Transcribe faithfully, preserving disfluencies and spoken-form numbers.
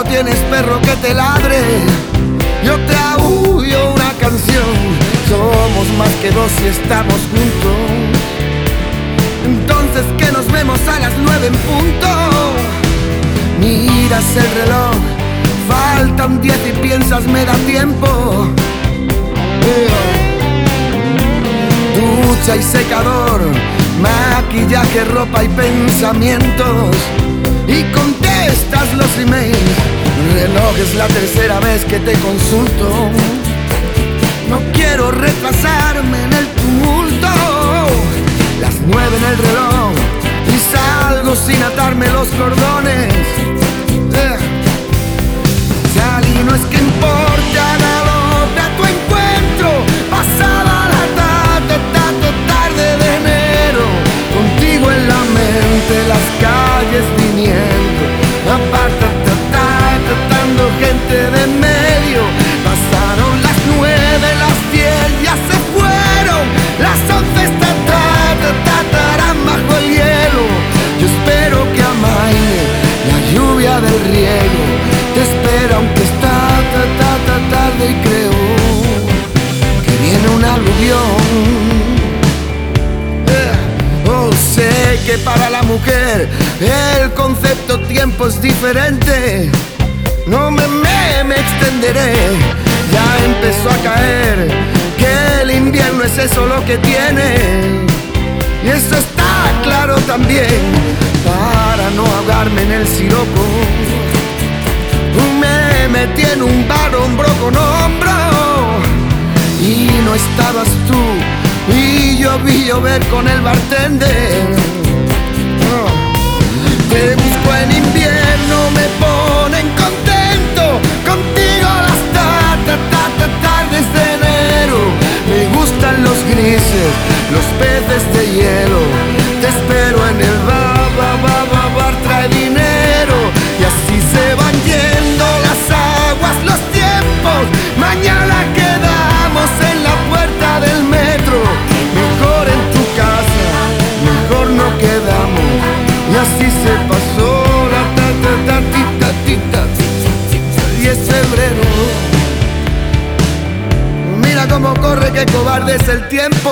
tienes perro que te ladre, yo te aúllo una canción. Somos más que dos si estamos juntos. Entonces que nos vemos a las nueve en punto. Miras el reloj, faltan diez y piensas me da tiempo. Ducha y secador, maquillaje, ropa y pensamientos. Y contestas los emails. Reloj, es la tercera vez que te consulto. No quiero retrasarme en el tumulto. Las nueve en el reloj y salgo sin atarme los cordones. eh. Salí, no es que importa, galope a tu encuentro. Pasada la tarde, tanto tarde de enero. Contigo en la mente, las calles viniendo. Aparte, tratando gente de medio. Pasaron las nueve, las diez ya se fueron. Las once están tatarán bajo el hielo. Yo espero que amaine la lluvia del riego. Te espera aunque está ta, ta, ta, tarde y creo que viene un aluvión. eh. Oh, sé que para la mujer el concepto tiempo es diferente. No me, me, me extenderé. Ya empezó a caer que el invierno es eso lo que tiene. Y eso está claro también. Para no ahogarme en el siroco, me metí en un bar hombro con hombro. Y no estabas tú, y yo vi llover con el bartender. oh. Te busco en invierno, me ponen contento. Contigo las ta, ta, ta, ta, tardes de enero. Me gustan los grises, los peces de hielo. Te espero en el bar, bar, bar, bar, bar, trae dinero. Y así se van yendo las aguas, los tiempos. Mañana quedamos en la puerta del metro. Mejor en tu casa, mejor no quedamos. Y así se pasó la ta, ta, ta, tita, tita, diez de febrero. Mira cómo corre, qué cobarde es el tiempo.